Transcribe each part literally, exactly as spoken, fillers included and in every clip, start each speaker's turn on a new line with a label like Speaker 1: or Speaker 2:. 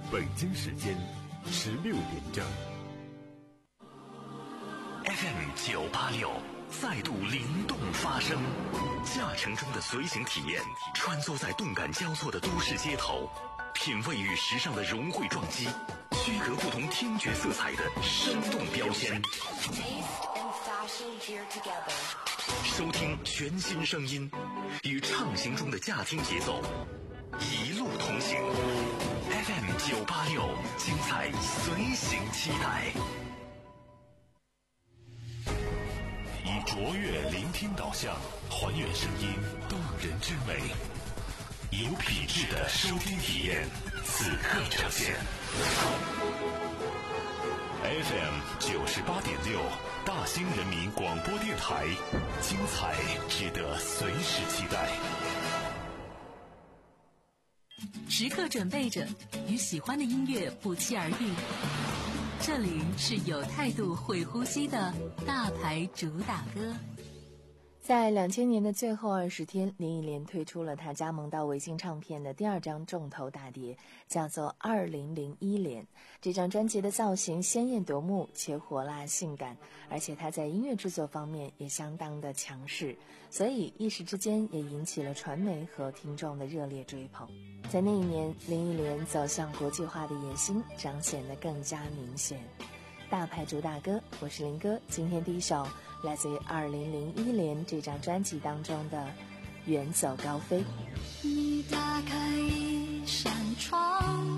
Speaker 1: 北京时间十六点整。
Speaker 2: F M 九八六再度灵动发声，驾乘中的随行体验，穿梭在动感交错的都市街头，品味与时尚的融汇撞击，区隔不同听觉色彩的生动标签。收听全新声音，与畅行中的驾听节奏一路同行。F M 九八六，精彩随行期待。以卓越聆听导向，还原声音动人之美，有品质的收听体验，此刻呈现。F M 九十八点六，大兴人民广播电台，精彩值得随时期待。
Speaker 3: 时刻准备着，与喜欢的音乐不期而遇。这里是有态度、会呼吸的大牌主打歌。
Speaker 4: 在两千年的最后二十天，林忆莲推出了她加盟到维京唱片的第二张重头大碟，叫做《二零零一年》。这张专辑的造型鲜艳夺目且火辣性感，而且她在音乐制作方面也相当的强势，所以一时之间也引起了传媒和听众的热烈追捧。在那一年，林忆莲走向国际化的野心彰显得更加明显。大牌主打歌，我是林哥，今天第一首来自于二零零一年这张专辑当中的《远走高飞》。
Speaker 5: 你打开一扇窗，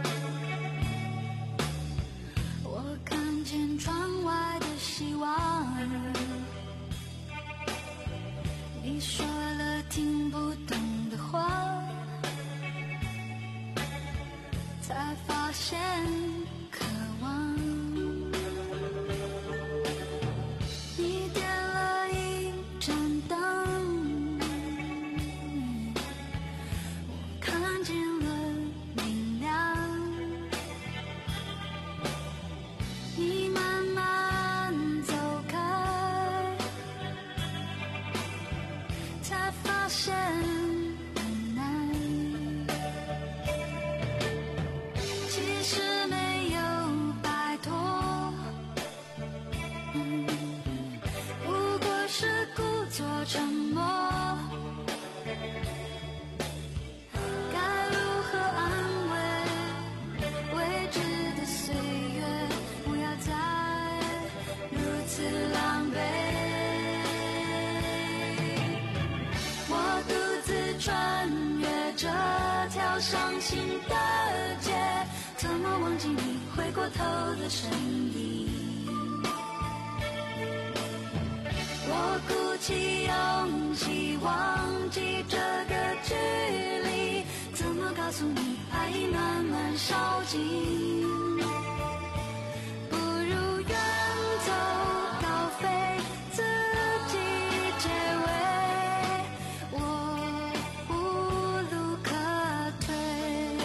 Speaker 5: 我看见窗外的希望，你说了听不懂的话，才发现渴望。沉默，该如何安慰未知的岁月？不要再如此狼狈。我独自穿越这条伤心的街，怎么忘记你回过头的身影？我鼓起勇气忘记这个距离，怎么告诉你爱已慢慢烧尽？不如远走高飞，自己结尾，我无路可退。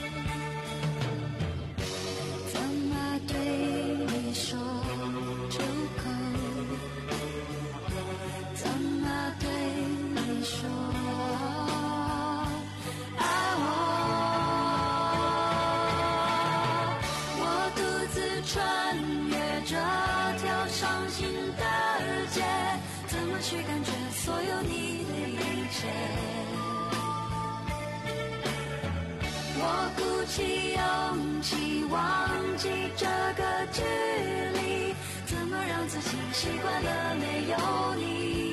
Speaker 5: 怎么对你说出口？对你说爱我，我独自穿越这条伤心的街，怎么去感觉所有你的一切？我鼓起勇气忘记这个距离，怎么让自己习惯了没有你？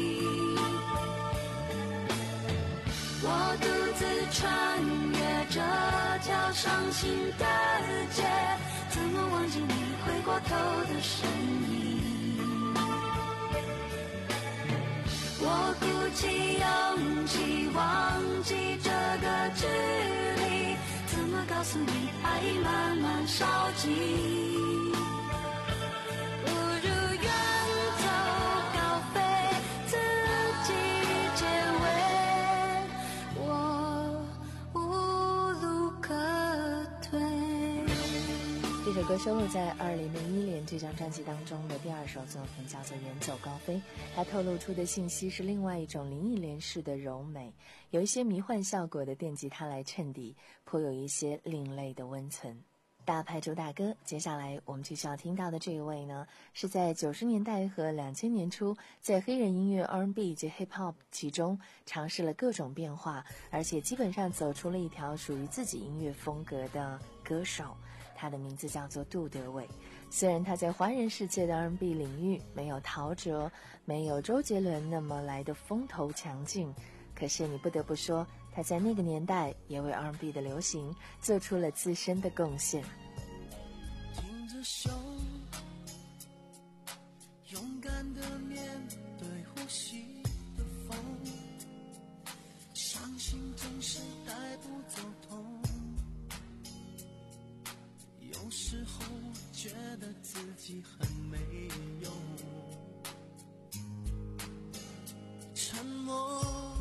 Speaker 5: 我独自穿越这条伤心的街，怎么忘记你回过头的身影？我鼓起勇气忘记这个距离，怎么告诉你爱已慢慢烧尽？不如远走高飞，自己结尾，我无路可退。
Speaker 4: 这首歌收录在二零零一年这张专辑当中的第二首作品，叫做《远走高飞》。它透露出的信息是另外一种林忆莲式的柔美，有一些迷幻效果的电吉他来衬底，颇有一些另类的温存。大牌主打歌，接下来我们继续要听到的这一位呢，是在九十年代和两千年初，在黑人音乐 R and B 及 Hip Hop 其中尝试了各种变化，而且基本上走出了一条属于自己音乐风格的歌手。他的名字叫做杜德伟。虽然他在华人世界的 R and B 领域没有陶喆、没有周杰伦那么来的风头强劲，可是你不得不说，他在那个年代也为 R and B 的流行做出了自身的贡献。
Speaker 6: 挺着胸，勇敢地面对呼吸的风，相信总是带不走痛，有时候觉得自己很没用，沉默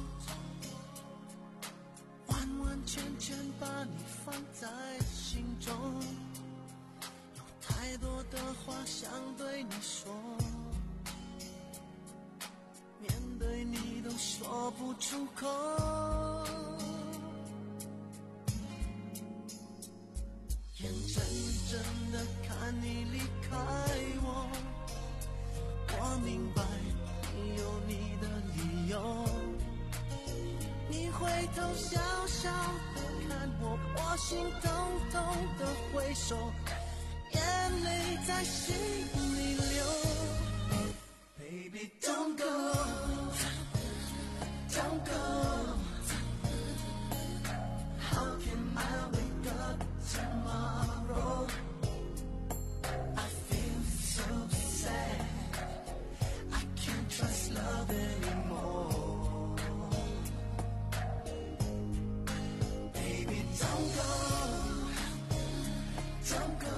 Speaker 6: 完完全全把你放在心中，有太多的话想对你说，面对你都说不出口，眼睁睁地看你离开我，我明白你有你的理由，你回头笑笑地看我，我心痛痛地挥手，眼泪在心里流。 Baby don't go don't go, how can I wake up tomorrow? I feel so sad, I can't trust love anymore. Baby don't go don't go,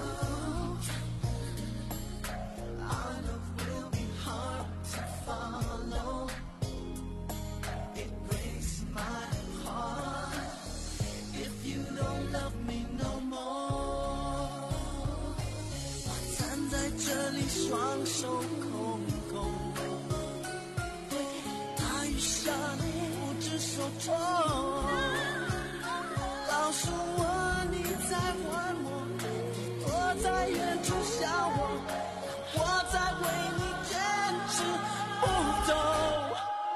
Speaker 6: our love will be hard to follow. It breaks my heart if you don't love me no more. 我站在这里，双手空空，大雨下不知所措。告诉我你在还我，躲在远处笑我，我在为你坚持不走。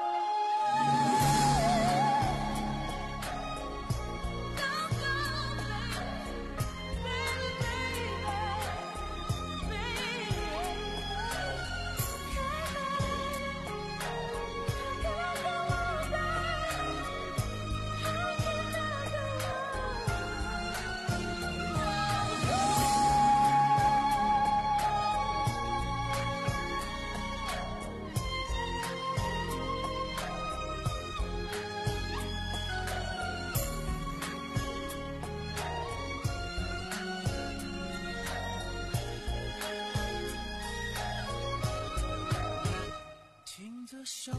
Speaker 6: 牵着手，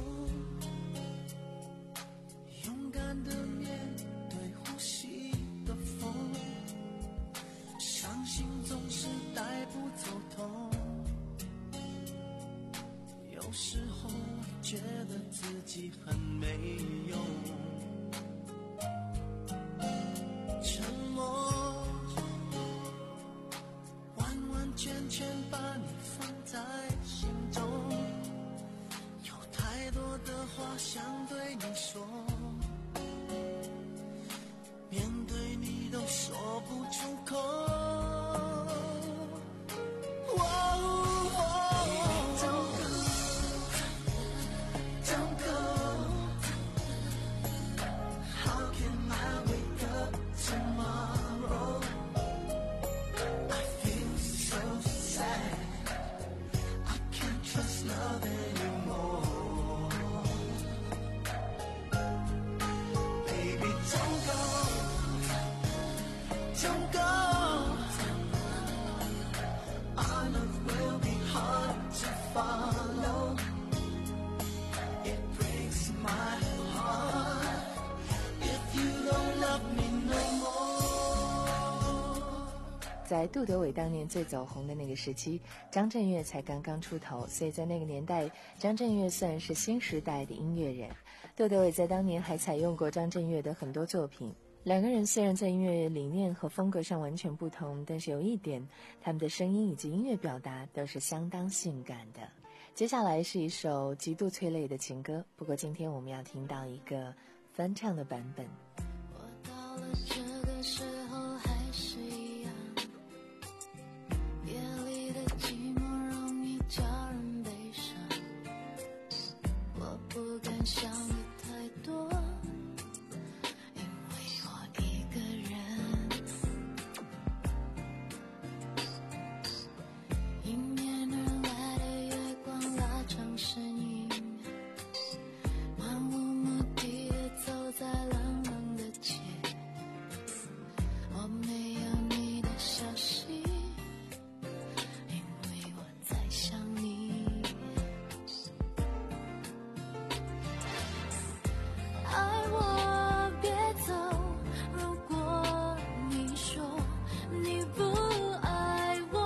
Speaker 6: 勇敢地面对呼吸的风，伤心总是带不走痛，有时候觉得自己很没用，沉默完完全全把你放在心中，太多的话想对你说，面对你都说不出口。Don't go, don't go. How can I wake up tomorrow? I feel so sad, I can't trust love anymore. Don't go,
Speaker 4: 在杜德伟当年最走红的那个时期，张震岳才刚刚出头，所以在那个年代，张震岳算是新时代的音乐人。杜德伟在当年还采用过张震岳的很多作品。两个人虽然在音乐理念和风格上完全不同，但是有一点，他们的声音以及音乐表达都是相当性感的。接下来是一首极度催泪的情歌，不过今天我们要听到一个翻唱的版本。
Speaker 5: 我到了这个时候还是一样，夜里的寂寞容易叫人悲伤，我不敢想的太多，因为我一个人，迎面而来的月光拉长身影，漫无目的的走在冷冷的街，我没有你的消息，因为我在想你。爱我别走，如果你说你不爱我，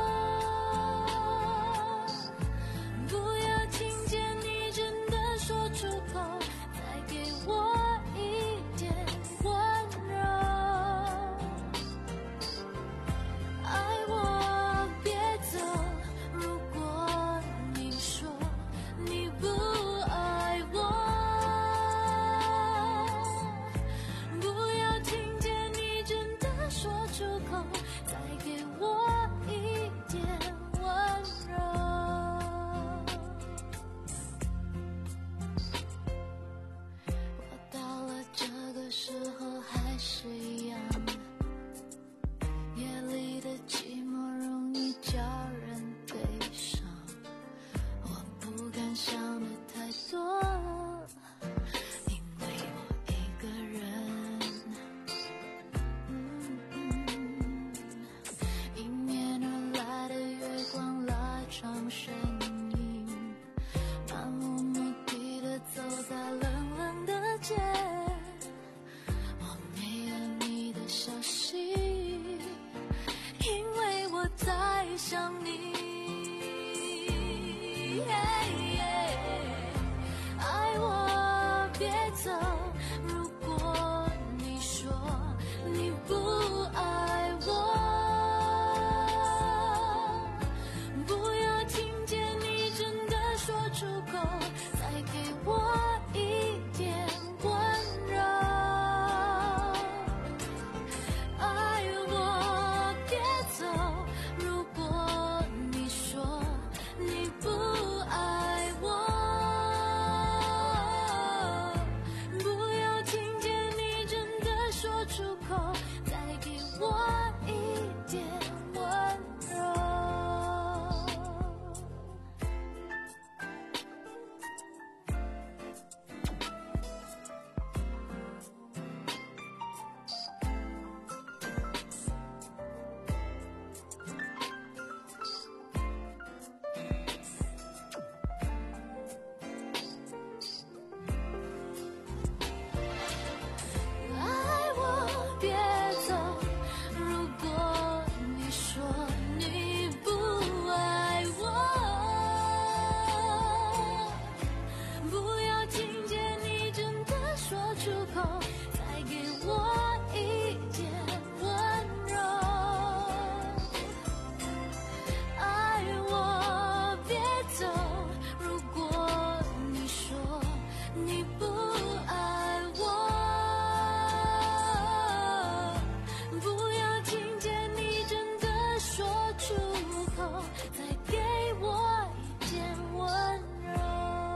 Speaker 5: 不要听见你真的说出口，再给我一点温柔。爱我别走，如果你说你不爱我，不要听见你真的说出口，再给我一点温柔。我到了这个时候还是一样，夜里的寂寞容易叫人悲伤，我不敢想的太多，因为我一个人，嗯嗯迎面而来的月光拉长身影，漫无目的的走在冷冷的街，我没有你的消息，因为我在想你。爱我别走，如果你说你不爱我，不要听见你真的说出口，再给我一点温柔。爱我别走，如果你说你不爱我，不要听见你真的说出口，再给我一点温柔。爱我别走，如果你说你不爱我，不要听见你真的说出口，再给我一点温柔。爱我别走，如果你说你不爱我，不要听见你真的说出口，再给我一点温柔。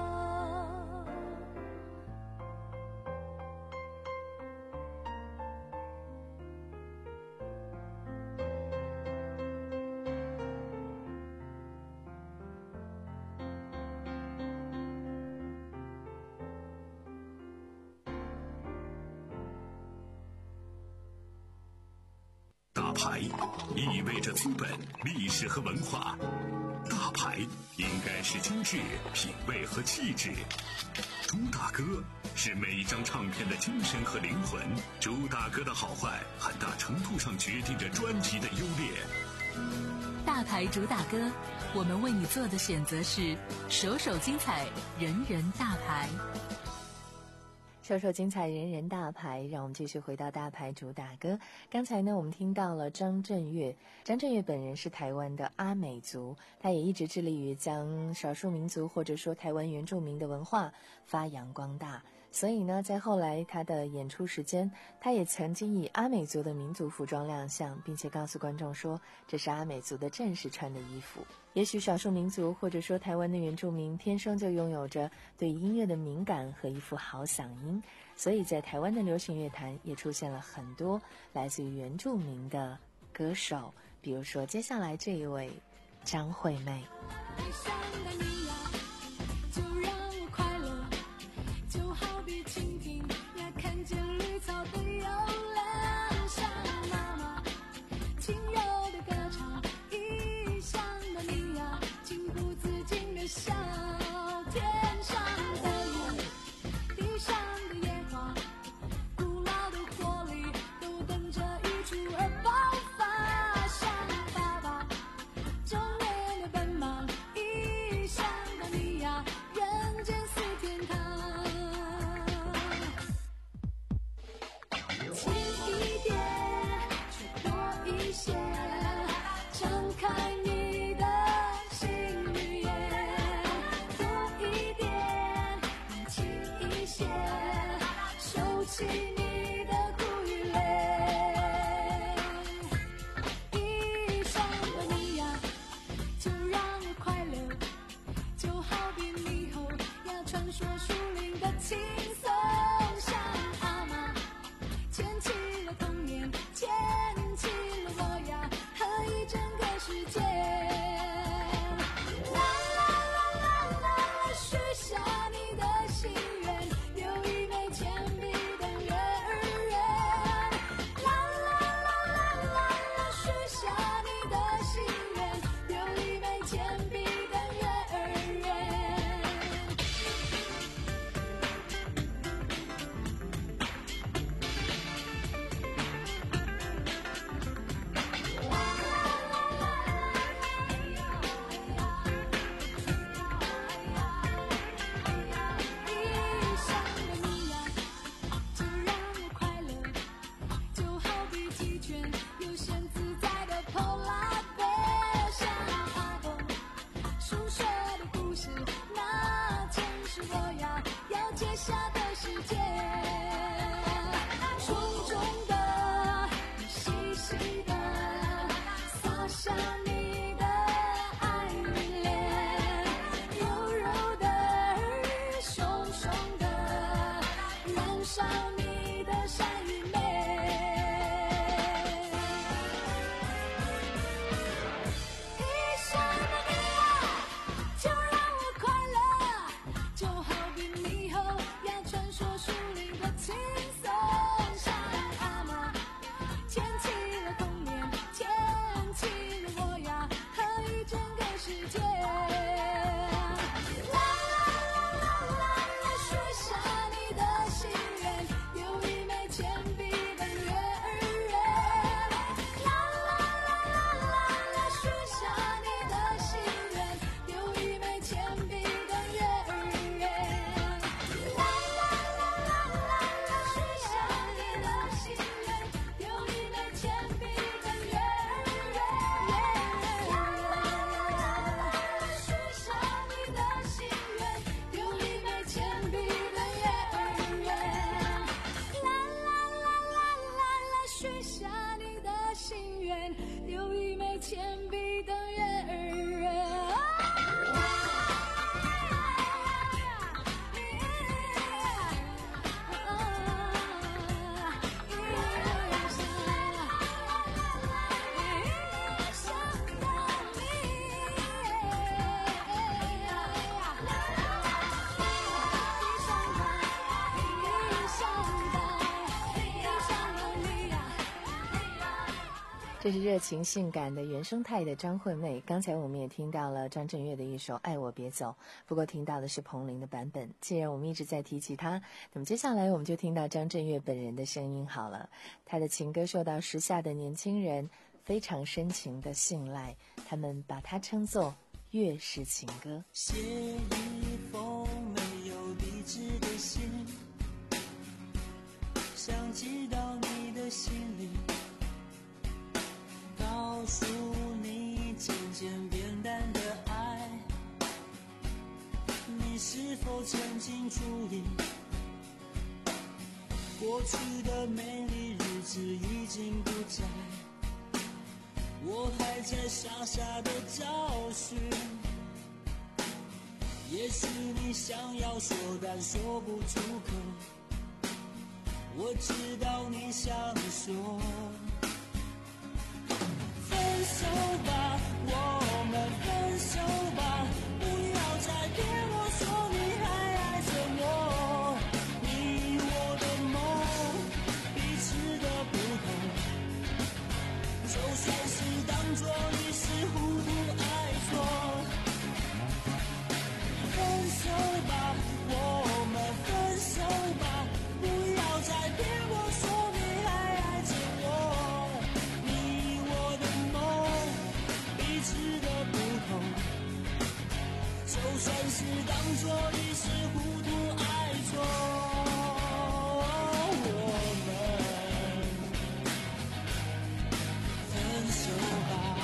Speaker 2: 大牌意味着资本、历史和文化，大牌应该是精致、品味和气质。 朱大哥是每一张唱片的精神和灵魂，朱大哥的好坏很大程度上决定着专辑的优劣。
Speaker 3: 大牌主打歌，我们为你做的选择是首首精彩，人人大牌。
Speaker 4: 首首精彩，人人大牌。让我们继续回到大牌主打歌。刚才呢，我们听到了张震岳。张震岳本人是台湾的阿美族，他也一直致力于将少数民族或者说台湾原住民的文化发扬光大。所以呢，在后来他的演出时间，他也曾经以阿美族的民族服装亮相，并且告诉观众说，这是阿美族的战士穿的衣服。也许少数民族或者说台湾的原住民天生就拥有着对音乐的敏感和一副好嗓音，所以在台湾的流行乐坛也出现了很多来自于原住民的歌手，比如说接下来这一位张惠妹。 这是热情性感的原生态的张惠妹。刚才我们也听到了张震岳的一首《爱我别走》，不过听到的是彭羚的版本。既然我们一直在提起他，那么接下来我们就听到张震岳本人的声音好了。他的情歌受到时下的年轻人非常深情的信赖，他们把它称作粤式情歌。
Speaker 6: 写一封没有地址的信，想寄到你的心里，告诉你渐渐变淡的爱，你是否曾经注意，过去的美丽日子已经不在，我还在傻傻的找寻，也许你想要说但说不出口，我知道你想说分手吧，我们分手吧，不要再骗我说你还爱着我，你我的梦彼此的不同，就算是当作一时糊涂爱错，分手吧，我们分手吧，不要再骗我说你还爱着我，你我的梦彼此的不同，就算是当作一时糊涂爱错，我们分手吧。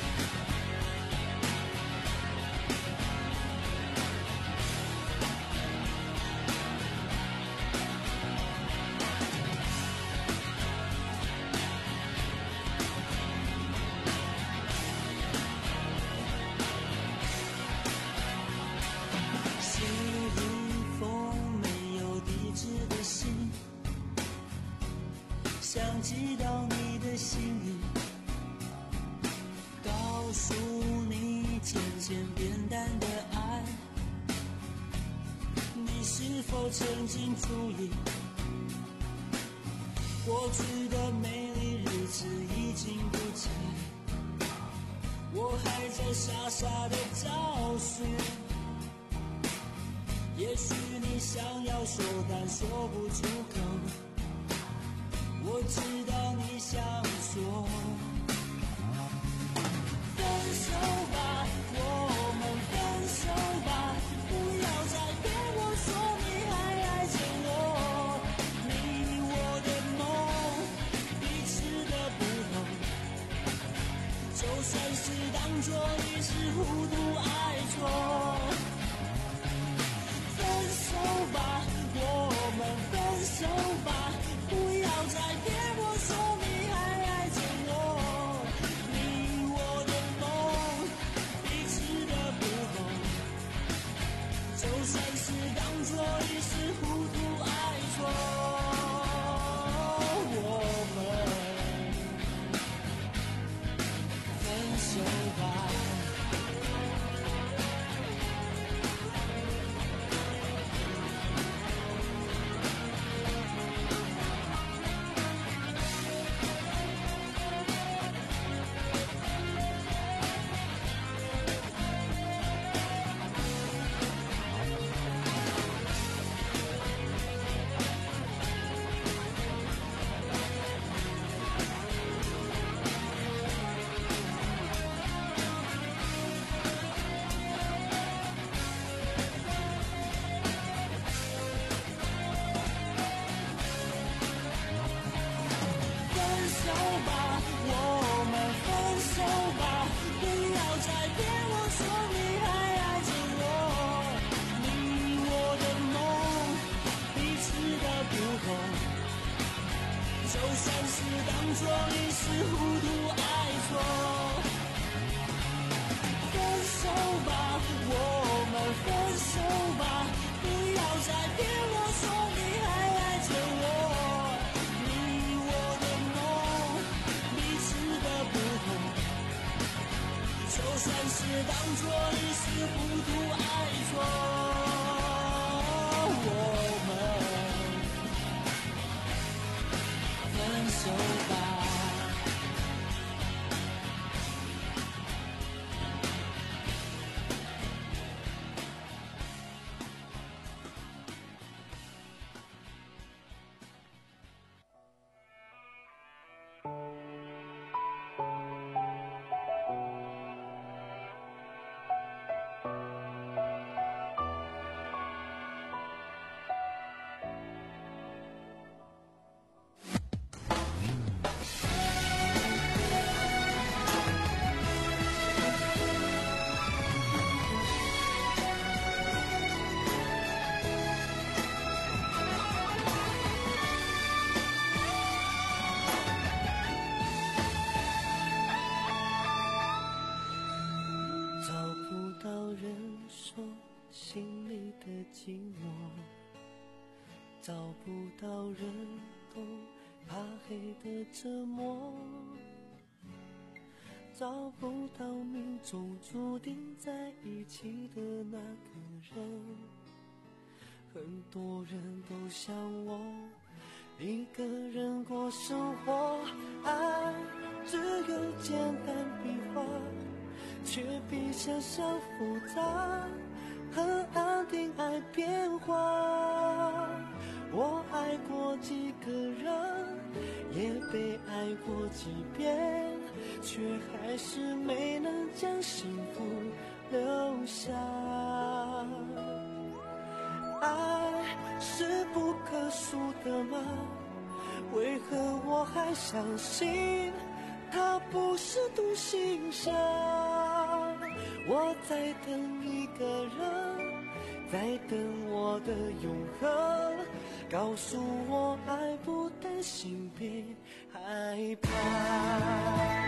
Speaker 6: 写一封没有地址的信，想寄到你的心里，告诉你渐渐变淡的爱，你是否曾经注意，过去的美丽日子已经不在，我还在傻傻的找寻，也许你想要说但说不出口，我知道你想说分手吧，我们分手吧，不要再骗我说你还爱着我，你我的梦彼此的不同，就算是当作一时糊涂爱错，分手吧，我们分手吧，不要再骗我说你还爱着我，你我的梦彼此的不同，就算是当作一时糊涂爱错，我们分手吧。当作一时糊涂爱错，分手吧，我们分手吧，不要再骗我说你还爱着我，你我的梦彼此的不同，就算是当作一时糊涂爱错，我们分手吧。 折磨，找不到命中注定在一起的那个人。很多人都像我一个人过生活，爱只有简单笔画，却比想象复杂，很安定爱变化。我爱过几个人，也被爱过几遍，却还是没能将幸福留下。爱是不可数的吗？为何我还相信它不是独行侠？我在等一个人，在等我的永恒，告诉我爱不担心别害怕。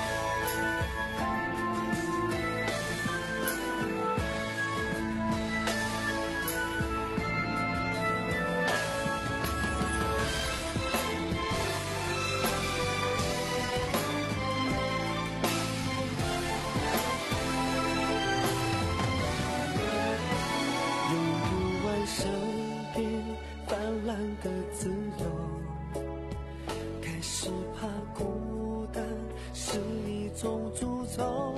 Speaker 6: 身边泛滥的自由，开始怕孤单是一种诅咒。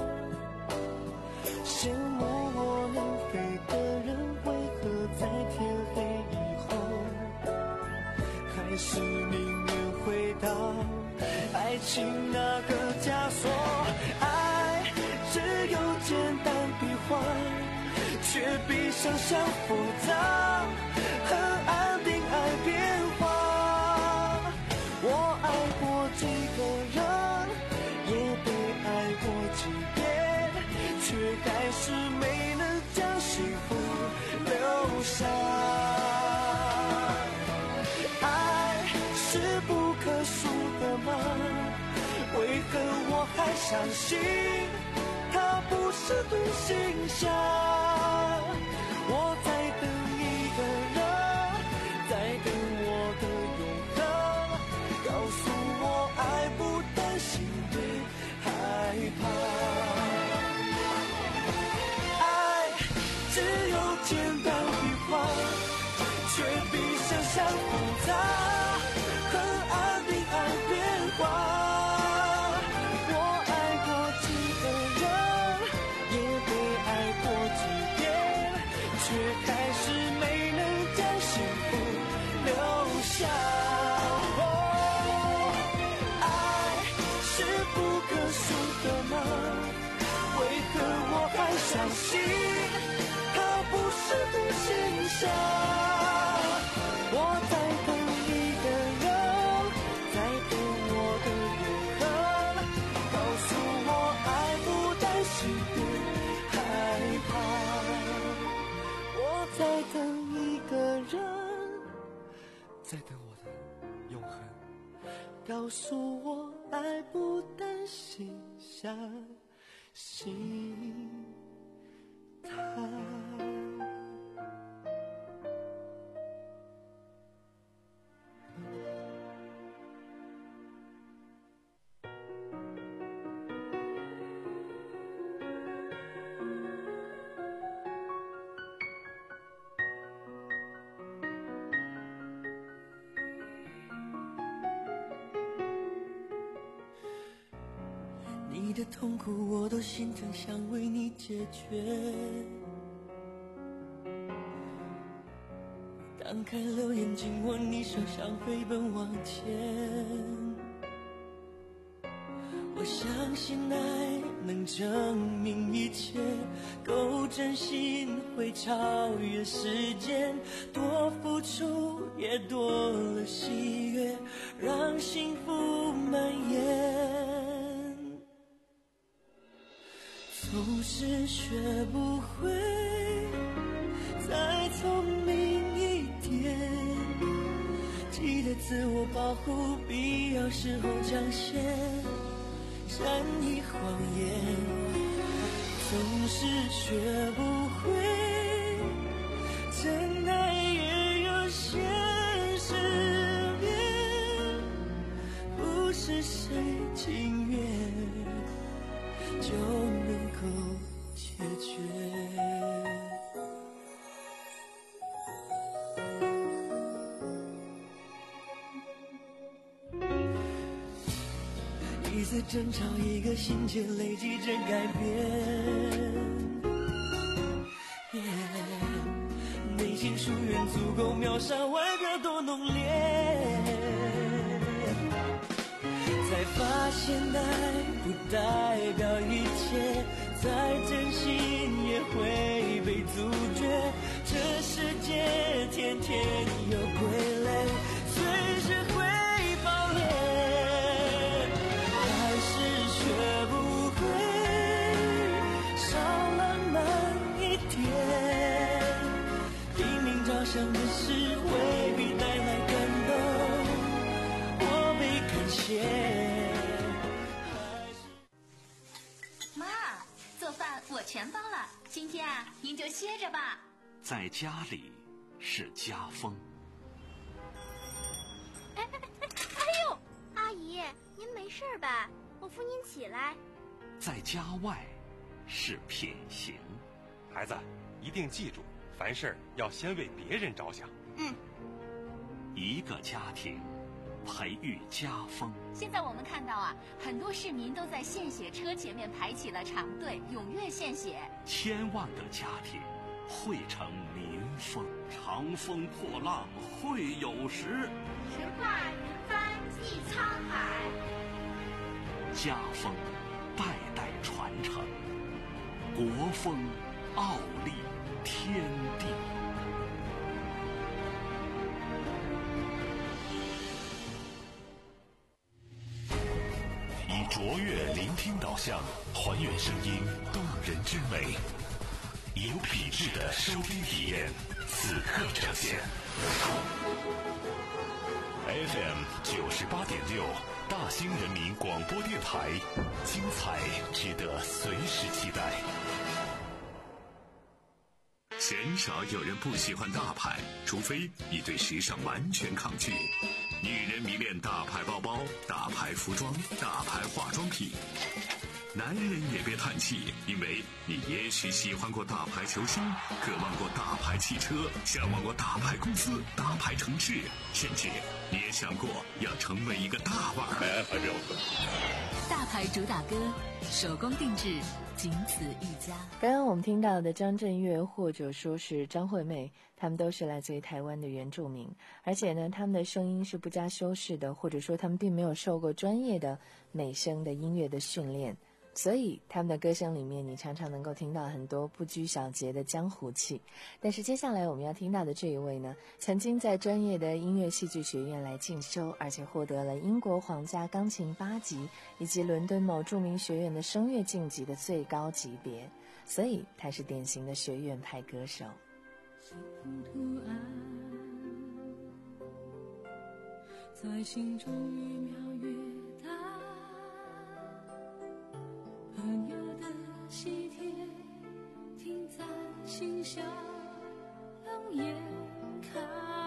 Speaker 6: 羡慕我能飞的人，为何在天黑以后，还是宁愿回到爱情那个枷锁？爱只有简单笔画，却比想象复杂，很安定爱变化。我爱过几个人，也被爱过几遍，却还是没能将幸福留下。爱是不可数的吗？为何我还相信它不是独行侠？我在等一个人，在等我的永恒，告诉我爱不担心别害怕。爱只有简单笔画，却比想象复杂，很安定爱变化。却还是没能将幸福留下。哦，爱是不可数的吗？为何我还相信它不是独行侠？我在等一个人，在等我的永恒，告诉我爱不担心别害怕。在等一个人，在等我的永恒，告诉我爱不担心相信他。你的痛苦我都心疼，想为你解决。当开了眼睛，握你手想飞奔往前。我相信爱能证明一切，够真心会超越时间，多付出也多了喜悦，让幸福蔓延。总是学不会再聪明一点，记得自我保护，必要时候讲些善意谎言。总是学不会真爱也有现实面，不谁情愿就能够解决？一次争吵，一个心结，累积着改变。Yeah, 内心疏远足够秒杀外表多浓烈，才发现爱不代表一切，再真心也会被阻绝。这世界天天有傀儡，随时会爆裂，还是学不会少浪漫一点。拼命着想的事未必带来感动，我没感谢。
Speaker 7: 妈，做饭我全包了，今天啊，您就歇着吧。
Speaker 2: 在家里是家风。
Speaker 8: 哎哎哎哎呦，阿姨，您没事吧？我扶您起来。
Speaker 2: 在家外是品行。
Speaker 9: 孩子，一定记住，凡事要先为别人着想。
Speaker 7: 嗯。
Speaker 2: 一个家庭培育家风。
Speaker 7: 现在我们看到啊，很多市民都在献血车前面排起了长队，踊跃献血。
Speaker 2: 千万个家庭汇成民风，长风破浪会有时，
Speaker 8: 神话云帆济沧海。
Speaker 2: 家风代代传承，国风傲立天地。以卓越聆听导向，还原声音动人之美，有品质的收听体验，此刻呈现。F M 九十八点六，大兴人民广播电台，精彩值得随时期待。鲜少有人不喜欢大牌，除非你对时尚完全抗拒。女人迷恋大牌包包、大牌服装、大牌化妆品。男人也别叹气，因为你也许喜欢过大牌球星，渴望过大牌汽车，向往过大牌公司、大牌城市，甚至你也想过要成为一个大腕儿。
Speaker 3: 大牌主打歌，手工定制，仅此一家。
Speaker 4: 刚刚我们听到的张震岳或者说是张惠妹，他们都是来自于台湾的原住民，而且呢，他们的声音是不加修饰的，或者说他们并没有受过专业的美声的音乐的训练。所以他们的歌声里面你常常能够听到很多不拘小节的江湖气。但是接下来我们要听到的这一位呢，曾经在专业的音乐戏剧学院来进修，而且获得了英国皇家钢琴八级以及伦敦某著名学院的声乐晋级的最高级别，所以他是典型的学院派歌手。
Speaker 5: 幸福图案在心中越描越大，朋友的喜帖停在信箱冷眼看，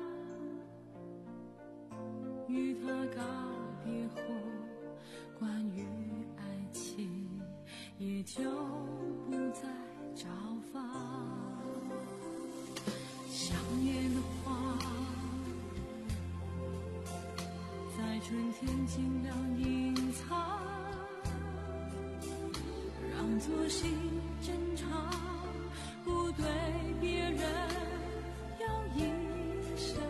Speaker 5: 与他告别后关于爱情也就不再找访，想念的花在春天尽量隐藏，让作心正常，不对别人有影响，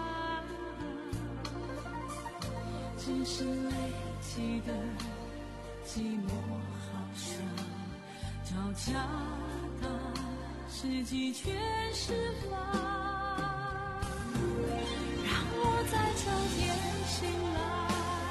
Speaker 5: 只是累积的寂寞好伤，找恰当时机全释放，让我在秋天醒来，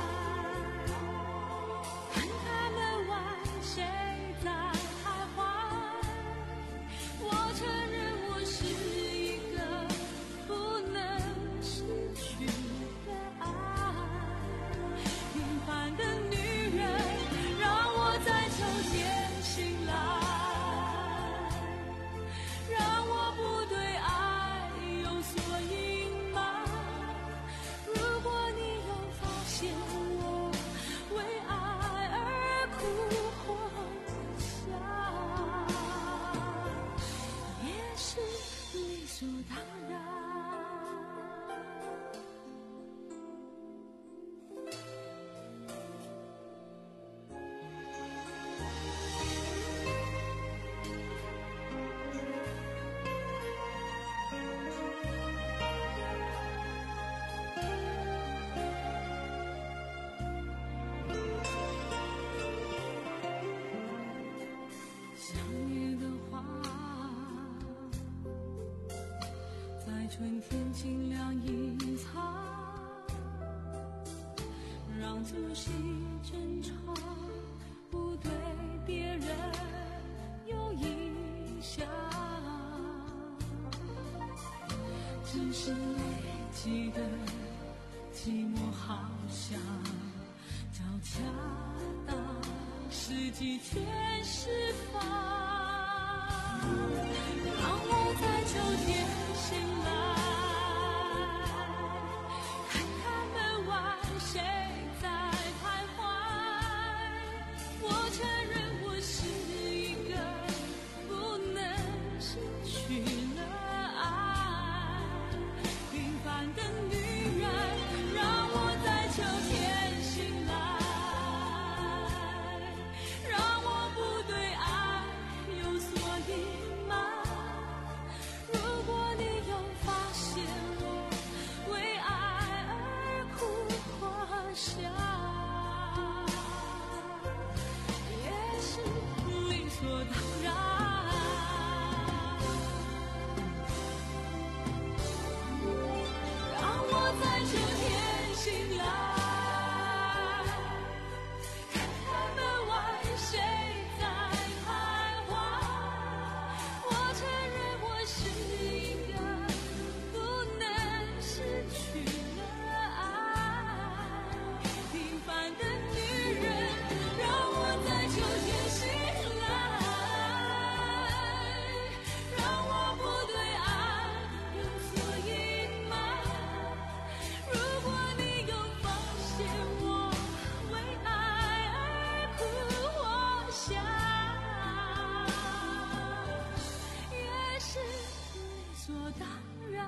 Speaker 5: 看看门外谁在徘徊，我承认我是一个不能失去的爱，平凡的女人让我在秋天醒来，让我不对爱春天尽量隐藏，让自己争吵不对别人有影响，真是累积的寂寞好像交加到十几天释放，让我在秋天醒来，看看门外谁在徘徊。我承认我是一个不能失去了爱平凡的女人，让我在秋天醒来，让我不对爱有所隐瞒。如果你有发现我为爱而哭或笑，也是理所当然。让我在秋天醒来，看看门外谁在徘徊。我承认我是一个不能失去了爱平凡的女人，让我在秋天醒来，让我不对爱有所隐瞒。如果你有发现我为爱而哭或笑，也是理所当然。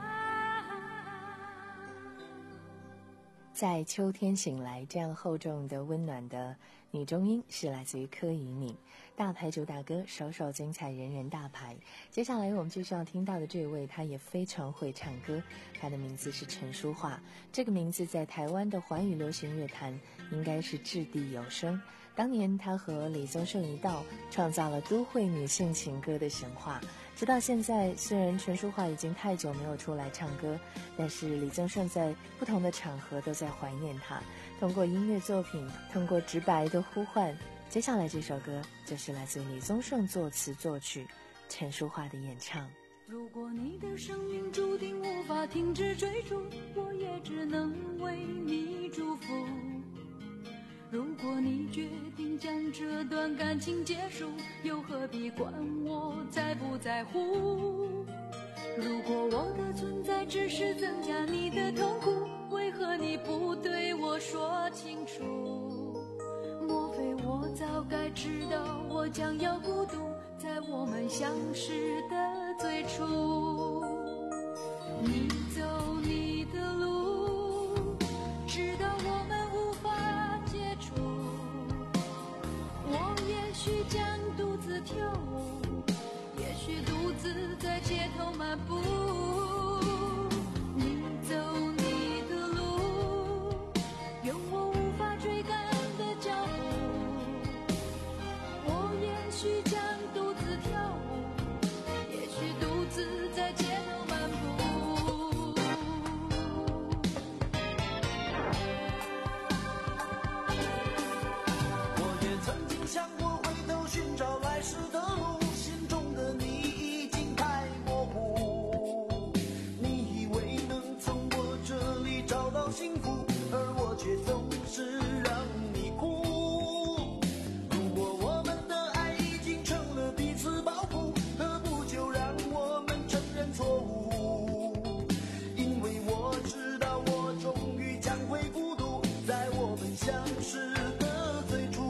Speaker 4: 在秋天醒来，这样厚重的温暖的女中音是来自于柯以敏。大牌主打歌，首首精彩，人人大牌。接下来我们就需要听到的这位，他也非常会唱歌，他的名字是陈淑桦。这个名字在台湾的华语流行乐坛应该是掷地有声。当年他和李宗盛一道创造了都会女性情歌的神话。直到现在，虽然陈淑桦已经太久没有出来唱歌，但是李宗盛在不同的场合都在怀念她，通过音乐作品，通过直白的呼唤。接下来这首歌就是来自李宗盛作词作曲，陈淑桦的演唱。
Speaker 5: 如果你的生命注定无法停止追逐，我也只能为你祝福。如果你决定将这段感情结束，又何必管我在不在乎？如果我的存在只是增加你的痛苦，为何你不对我说清楚？莫非我早该知道我将要孤独，在我们相识的最初。你走你的路，直到我们无法接触。我也许将独自跳舞，也许独自在街头漫步。你走你的路，用我无法追赶的脚步。我也许将独自跳舞，也许独自在街头漫步。
Speaker 6: 我也曾经想过回头寻找来时的路，心中的你已经太模糊。你以为能从我这里找到幸福，而我却总是让你哭。如果我们的爱已经成了彼此包袱，何不就让我们承认错误？因为我知道我终于将会孤独，在我们相识的最初。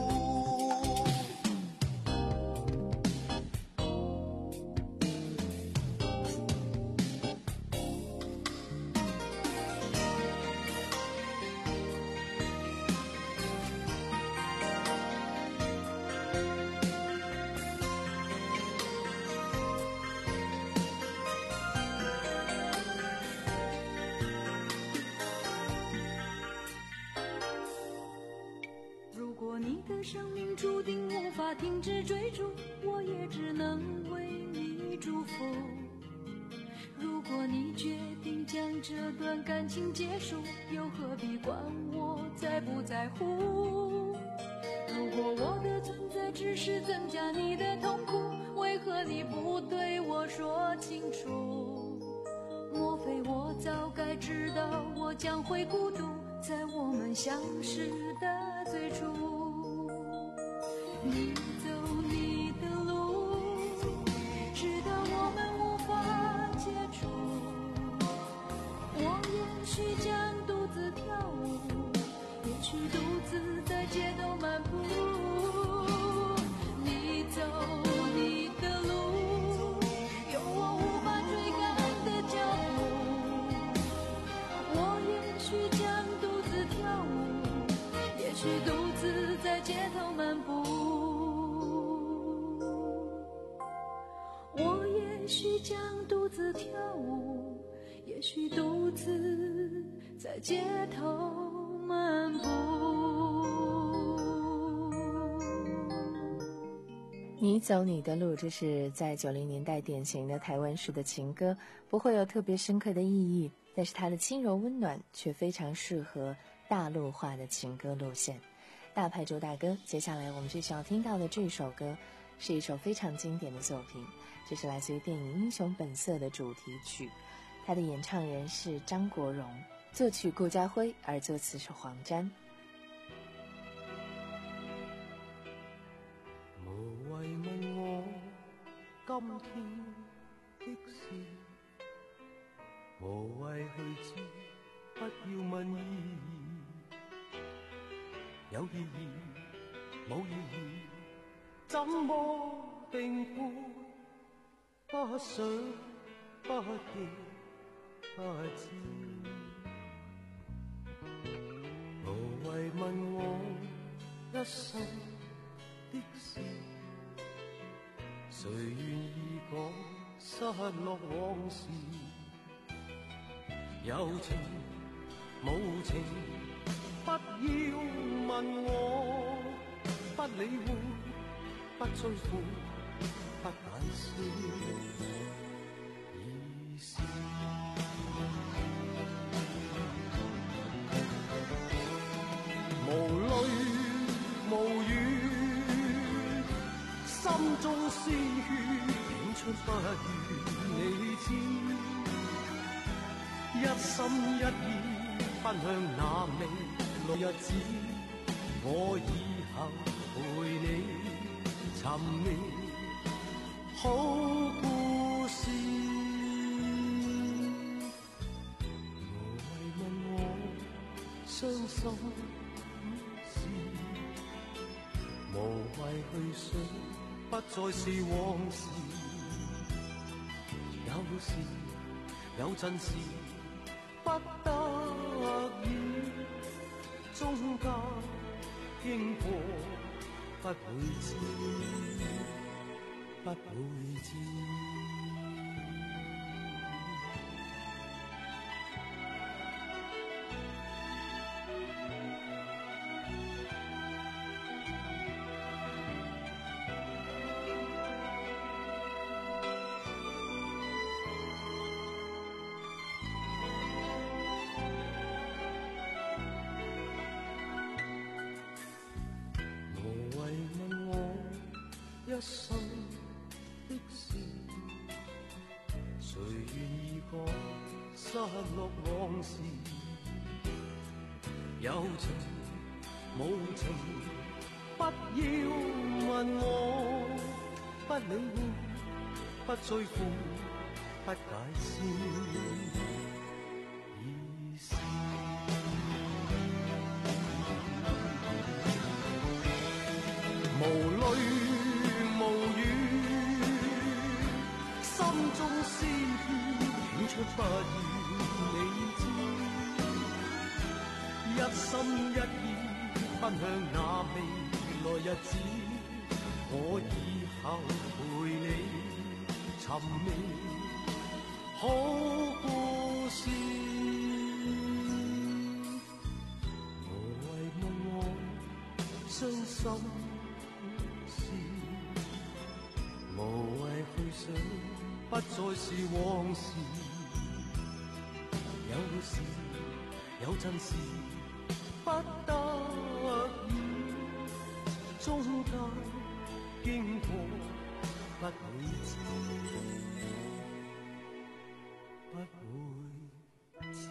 Speaker 5: 如果你的生命注定无法停止追逐，我也只能为你祝福。如如果你决定将这段感情结束，又何必管我在不在乎？如果我的存在只是增加你的痛苦，为何你不对我说清楚？莫非我早该知道我将会孤独，在我们相识的最初。你走你的路，直到我们无法接触。我也许将独自跳舞，也许独自在街头漫步。你走你的路，有我无法追赶的脚步。我也许将独自跳舞，也许独自在街头漫步。我也许将独自跳舞，也许独自在街头漫步。
Speaker 4: 你走你的路，这是在九零年代典型的台湾式的情歌，不会有特别深刻的意义，但是它的轻柔温暖却非常适合大陆化的情歌路线。大牌周大哥，接下来我们最需要听到的这首歌是一首非常经典的作品，这是来自于电影《英雄本色》的主题曲，它的演唱人是张国荣，作曲顾嘉辉，而作词是黄沾。
Speaker 6: 无谓问我今天的事，无谓去知，不要问意义，有意义冇意义，怎么定判？不想不记不知，无谓问我一生的事，谁愿意讲失落往事？有情冇情，不要问我，不理会，不追悔，不解释，已是无泪无语，心中鲜血涌出，不愿你知，一心一意奔向那未來日子，我以後陪你尋覓好故事。無謂問我傷心事，無謂去想，不再是往事。有時有陣時不得已，中間經過不會知，不會知。一生的事，誰願意講失落往事？有情無情，不要問我，不理會，不追悔，不解釋，已是無淚中鮮血湧出，不願你知，一心一意奔向那未來日子，我以後陪你尋覓好故事。無謂問我傷心事，無謂去想，不再是往事。 有時有陣時不得已，終究經過不會知，不會知。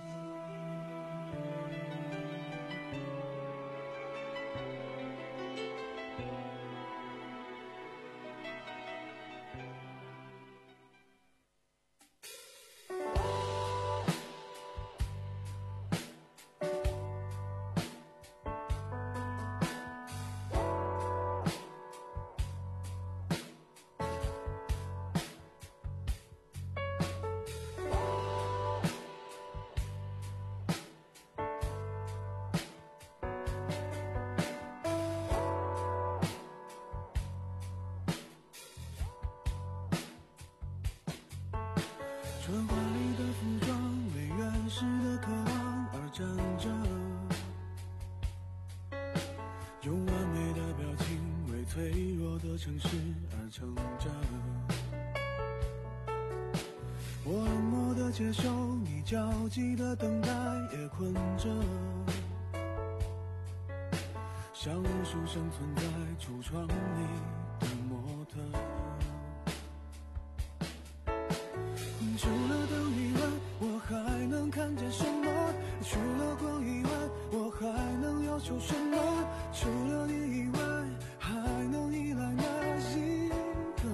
Speaker 6: 春花里的服装为原始的渴望而站着，用完美的表情为脆弱的城市而撑着。我冷漠的接受你焦急的等待，也困着，像无数生存在橱窗里的模特。除了灯以外，我还能看见什么？除了光以外，我还能要求什么？除了你以外，还能依赖哪一个？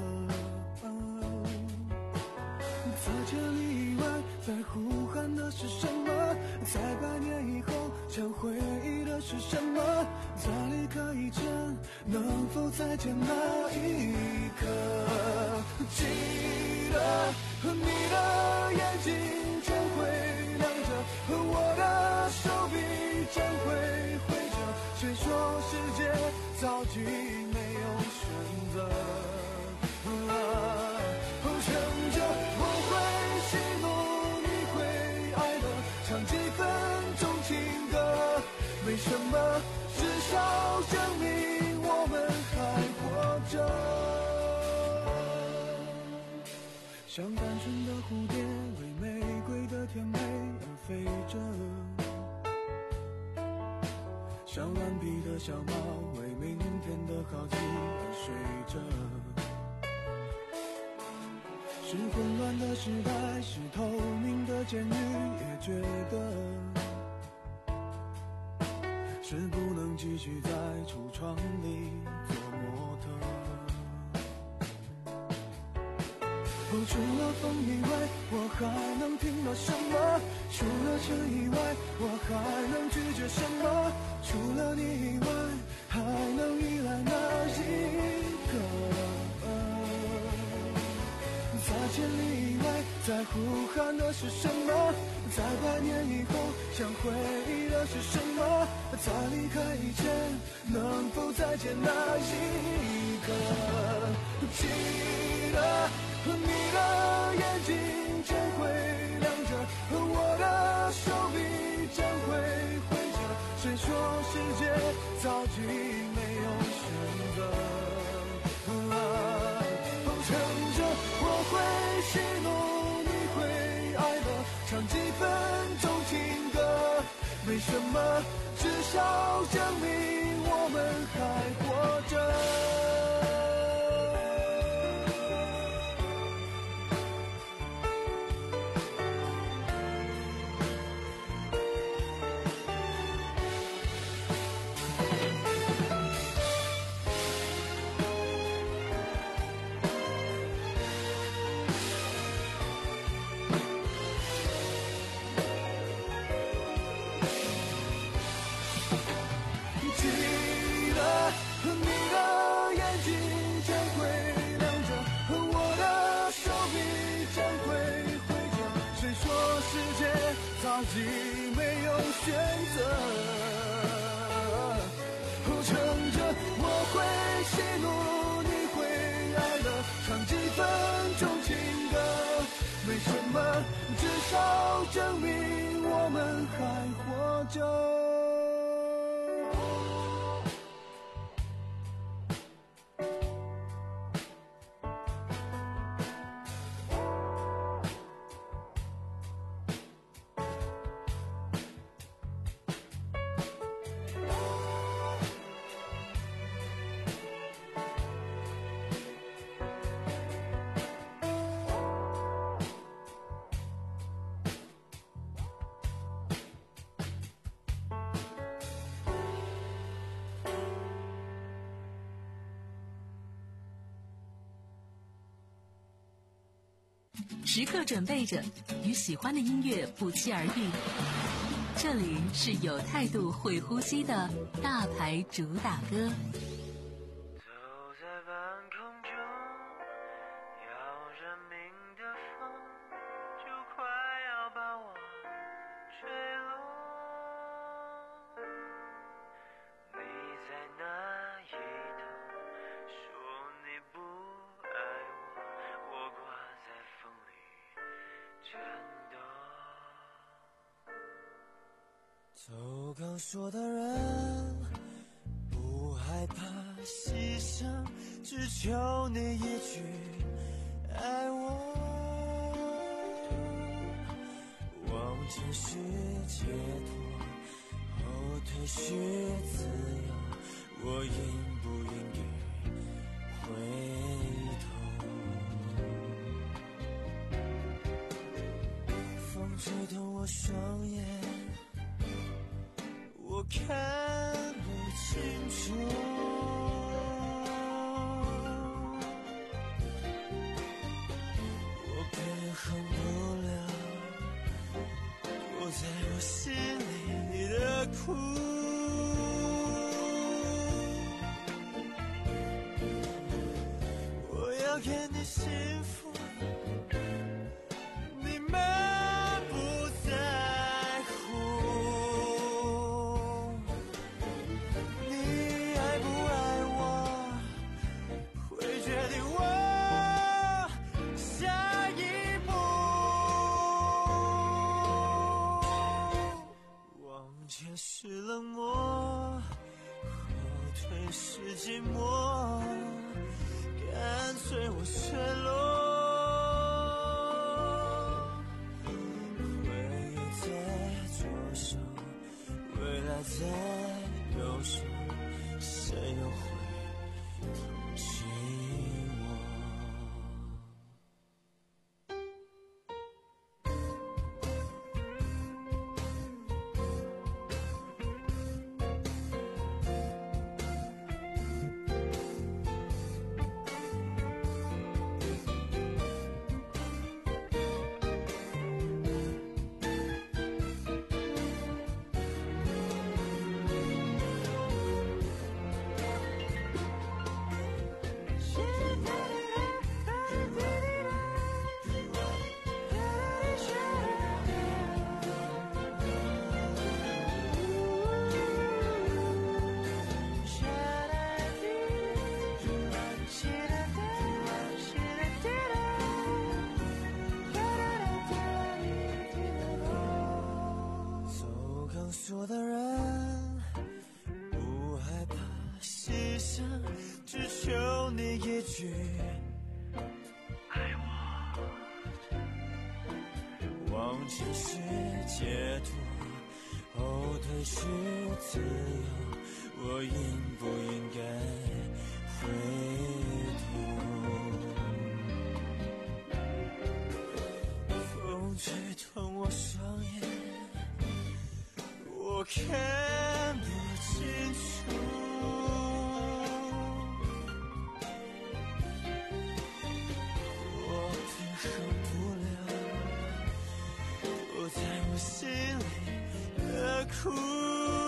Speaker 6: 在千里以外，在呼喊的是什么？在百年以后，想回忆的是什么？在离开以前，能否再见那一刻？记得和你的眼睛将会亮着，和我的手臂将会挥着。谁说世界早已没有选择？啊，撑着我会喜怒，你会哀乐，唱几分钟情歌，为什么？至少证明我们还活着。像单纯的蝴蝶为玫瑰的甜美而飞着，像顽皮的小猫为明天的好奇而睡着。是混乱的时代，是透明的监狱，也觉得是不能继续在橱窗里做模特。哦，除了风以外，我还能听到什么？除了尘以外，我还能拒绝什么？除了你以外，还能依赖哪一个？在千里以外，在呼喊的是什么？在百年以后，想回忆的是什么？在离开以前，能否再见那一刻？记得和你的眼睛将会亮着，和我的手臂将会挥着。谁说世界早已没有选择？啊，撑着我会喜怒，你会哀乐，唱几分钟情歌，为什么？至少证明我们还活着。早已没有选择，撑着我会喜怒，你会哀乐，唱几分钟情歌，为什么？至少证明我们还活着。
Speaker 3: 时刻准备着与喜欢的音乐不期而遇。这里是有态度会呼吸的大牌主打歌。
Speaker 10: 走在半空中，要人命的风就快要把我吹落。你在那一头说你不爱我，我挂在风里颤抖。
Speaker 6: 走刚说的人不害怕牺牲，只求你一句爱我。往前是解脱，后退是自由，我应不应该回头？风吹痛我双眼，我看不清楚，我平衡不了躲在我心里的苦。我要给你幸福，你们不在乎。你爱不爱我，会决定我下一步。往前是冷漠，后退是寂寞，干脆我坠落。回忆在左手，未来在右手，谁又会同情我？走刚说的人不害怕牺牲，只求你一句爱我。往前是解脱，后退是自由，我应不应该回头？风吹痛我双眼，我看不清楚，我平衡不了躲在我心里的苦。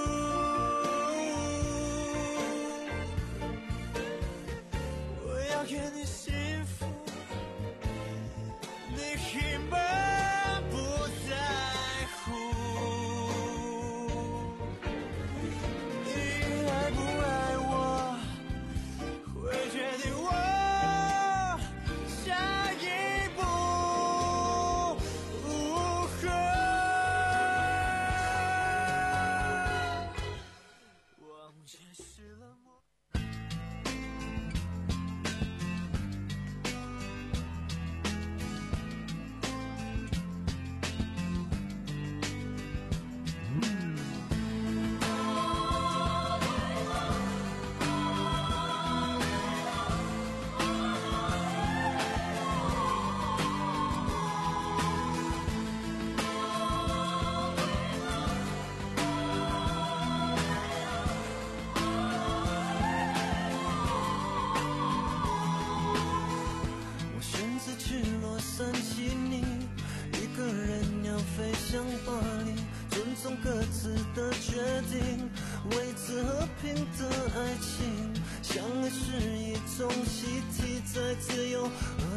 Speaker 6: 我要给你幸福，你根本不在乎。你爱不爱我，会决定我下一步。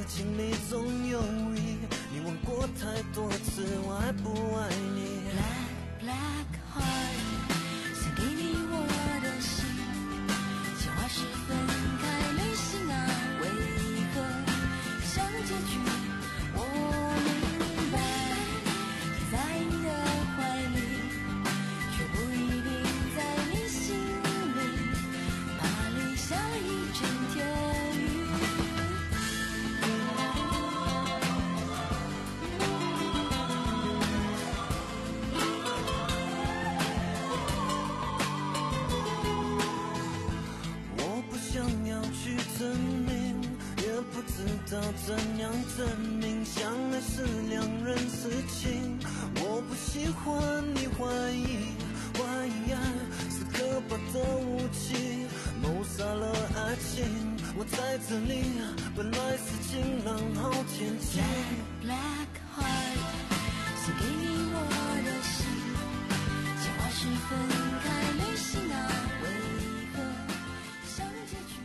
Speaker 6: 情里总犹豫，你问过太多次我爱不爱你。
Speaker 5: Black black heart， 送给你我的心，情话是分开旅行啊，为何像结局？我明白，在你的怀里，却不一定在你心里，怕留下一阵天雨。
Speaker 6: 我不想要去证明，也不知道怎样证明，相爱是两人事情。我不喜欢你怀疑，怀疑爱是可怕的武器，谋杀了爱情。我在这里，本来是晴朗好天气。
Speaker 5: Black heart， 送给你我的心，情话是分开旅行啊，为何像结局？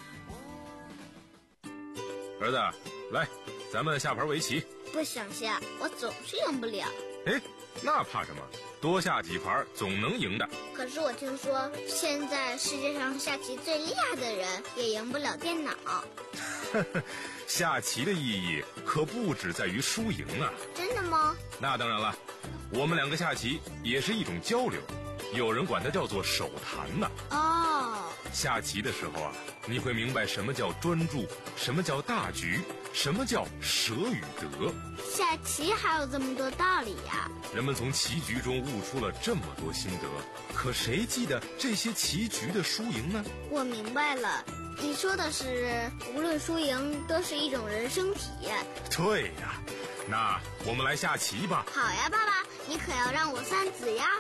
Speaker 11: 儿子，来，咱们下盘围棋。
Speaker 8: 不想下，我总是赢不了。
Speaker 11: 哎，那怕什么？多下几盘总能赢的。
Speaker 8: 可是我听说，现在世界上下棋最厉害的人也赢不了电脑。
Speaker 11: 下棋的意义可不只在于输赢啊！
Speaker 8: 真的吗？
Speaker 11: 那当然了，我们两个下棋也是一种交流，有人管它叫做手谈呢。
Speaker 8: 哦，
Speaker 11: 下棋的时候啊，你会明白什么叫专注，什么叫大局，什么叫舍与得。
Speaker 8: 下棋还有这么多道理呀！
Speaker 11: 人们从棋局中悟出了这么多心得，可谁记得这些棋局的输赢呢？
Speaker 8: 我明白了，你说的是无论输赢都是一种人生体验。
Speaker 11: 对呀，那我们来下棋吧。
Speaker 8: 好呀，爸爸，你可要让我三子呀！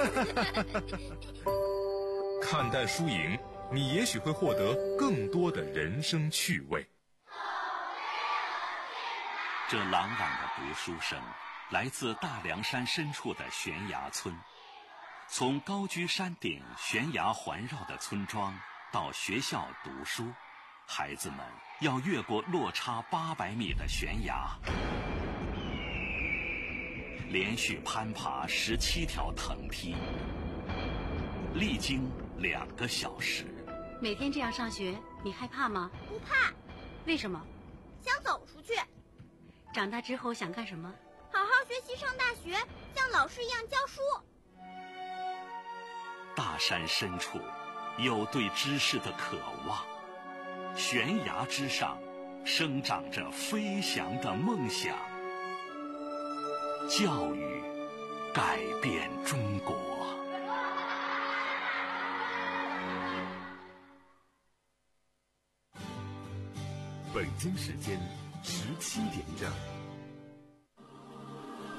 Speaker 11: 看淡输赢，你也许会获得更多的人生趣味。
Speaker 2: 这朗朗的读书声来自大凉山深处的悬崖村。从高居山顶、悬崖环绕的村庄到学校读书，孩子们要越过落差八百米的悬崖，连续攀爬十七条藤梯，历经两个小时。
Speaker 12: 每天这样上学，你害怕吗？
Speaker 8: 不怕。
Speaker 12: 为什么？
Speaker 8: 想走出去。
Speaker 12: 长大之后想干什么？
Speaker 8: 好好学习，上大学，像老师一样教书。
Speaker 2: 大山深处有对知识的渴望，悬崖之上生长着飞翔的梦想。教育改变中国。
Speaker 1: 北京时间十七点整。